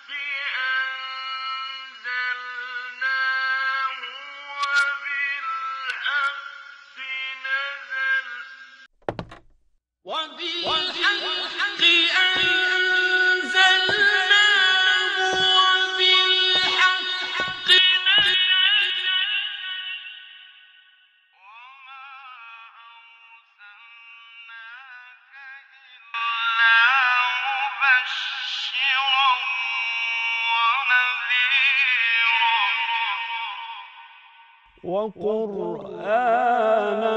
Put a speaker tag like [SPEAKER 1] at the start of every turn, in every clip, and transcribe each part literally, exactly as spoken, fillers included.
[SPEAKER 1] وقرآنا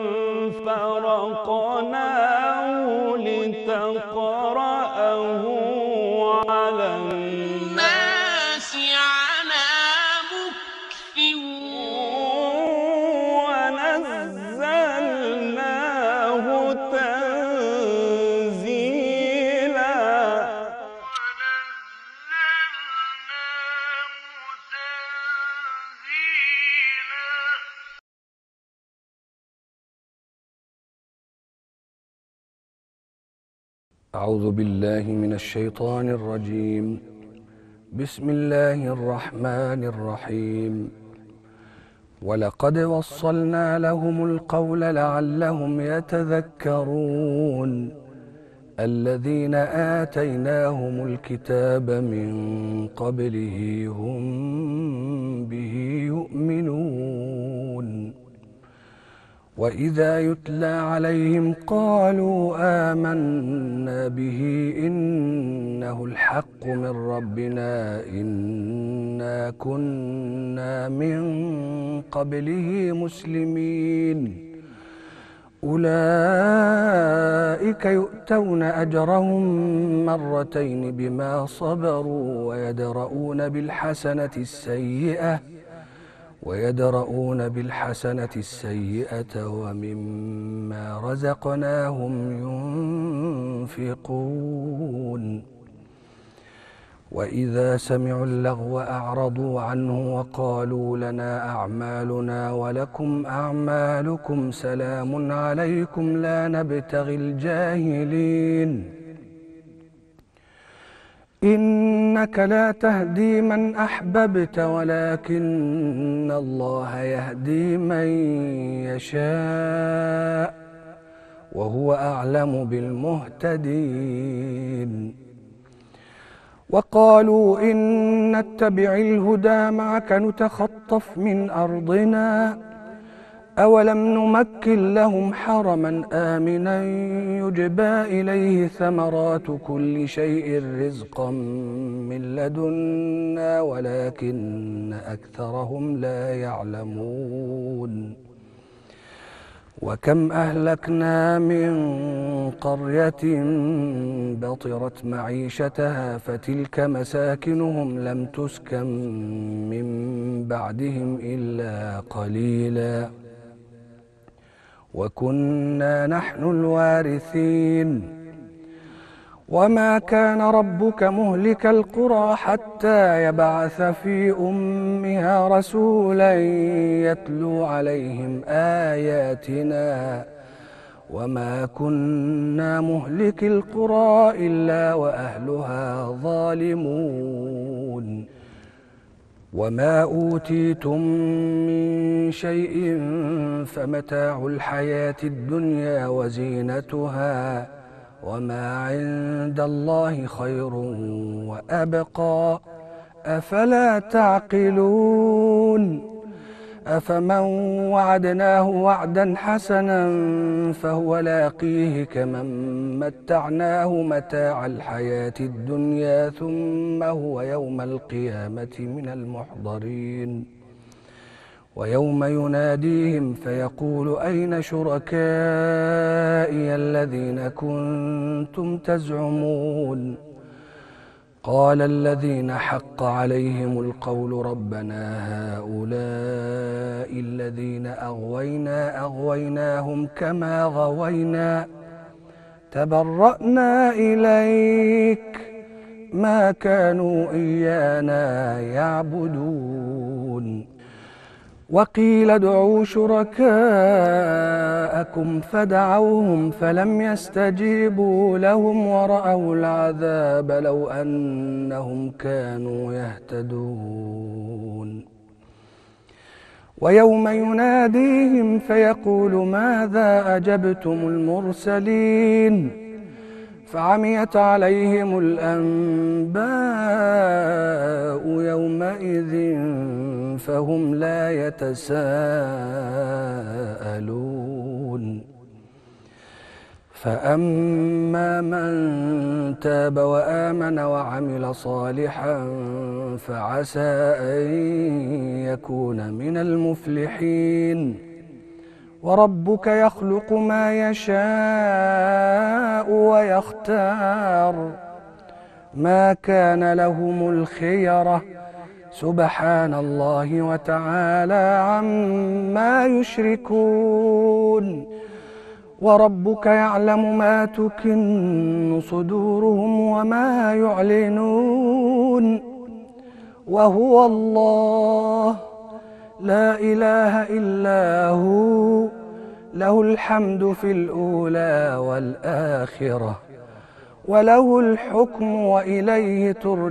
[SPEAKER 1] فرقناه لتقرأه على الناس على مكث ونزلناه تنزيلا.
[SPEAKER 2] أعوذ بالله من الشيطان الرجيم. بسم الله الرحمن الرحيم. ولقد وصلنا لهم القول لعلهم يتذكرون الذين آتيناهم الكتاب من قبله هم به يؤمنون. وإذا يتلى عليهم قالوا آمنا به إنه الحق من ربنا إنا كنا من قبله مسلمين. أولئك يؤتون أجرهم مرتين بما صبروا ويدرؤون بالحسنة السيئة ويدرؤون بالحسنة السيئة ومما رزقناهم ينفقون. وإذا سمعوا اللغو أعرضوا عنه وقالوا لنا أعمالنا ولكم أعمالكم سلام عليكم لا نبتغي الجاهلين. إنك لا تهدي من أحببت ولكن الله يهدي من يشاء وهو أعلم بالمهتدين. وقالوا إن نتبع الهدى معك نتخطف من أرضنا أولم نمكن لهم حرما آمنا يجبى إليه ثمرات كل شيء رزقا من لدنا ولكن أكثرهم لا يعلمون. وكم أهلكنا من قرية بطرت معيشتها فتلك مساكنهم لم تسكن من بعدهم إلا قليلا وكنا نحن الوارثين. وما كان ربك مهلك القرى حتى يبعث في أمها رسولا يتلو عليهم آياتنا وما كنا مهلك القرى إلا وأهلها ظالمون. وما أوتيتم من شيء فمتاع الحياة الدنيا وزينتها وما عند الله خير وأبقى أفلا تعقلون. أفمن وعدناه وعدا حسنا فهو لاقيه كمن متعناه متاع الحياة الدنيا ثم هو يوم القيامة من المحضرين. ويوم يناديهم فيقول أين شركائي الذين كنتم تزعمون قال الذين حق عليهم القول ربنا هؤلاء الذين أغوينا أغويناهم كما غوينا تبرأنا إليك ما كانوا إيانا يعبدون. وقيل ادعوا شركاءكم فدعوهم فلم يستجيبوا لهم ورأوا العذاب لو أنهم كانوا يهتدون ويوم يناديهم فيقول ماذا أجبتم المرسلين فعميت عليهم الأنباء يومئذ فهم لا يتساءلون فأما من تاب وآمن وعمل صالحا فعسى أن يكون من المفلحين وربك يخلق ما يشاء ويختار ما كان لهم الخيرة سبحان الله وتعالى عما يشركون وربك يعلم ما تكن صدورهم وما يعلنون وهو الله لا إله إلا هو له الحمد في الأولى والآخرة وله الحكم وإليه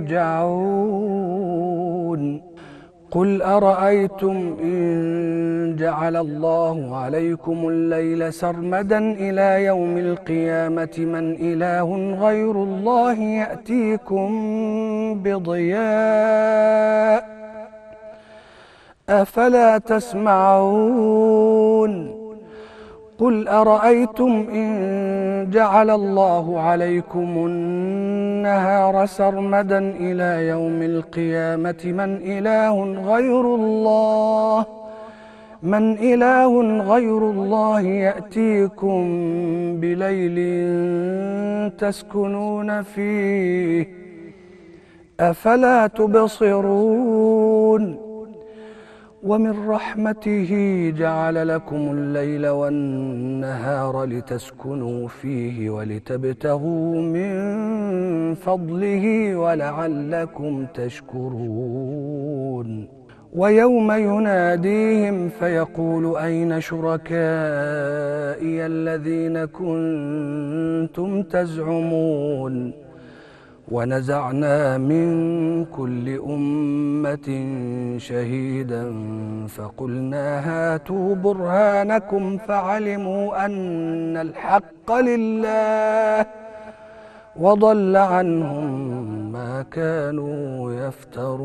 [SPEAKER 2] ترجعون قل أرأيتم إن جعل الله عليكم الليل سرمدا إلى يوم القيامة من إله غير الله يأتيكم بضياء أفلا تسمعون قل أرأيتم إن جعل الله عليكم النهار سرمدا إلى يوم القيامة من إله غير الله من إله غير الله يأتيكم بليل تسكنون فيه أفلا تبصرون ومن رحمته جعل لكم الليل والنهار لتسكنوا فيه ولتبتغوا من فضله ولعلكم تشكرون ويوم يناديهم فيقول أين شركائي الذين كنتم تزعمون ونزعنا من كل أمة شهيدا فقلنا هاتوا برهانكم فعلموا أن الحق لله وضل عنهم ما كانوا يفترون.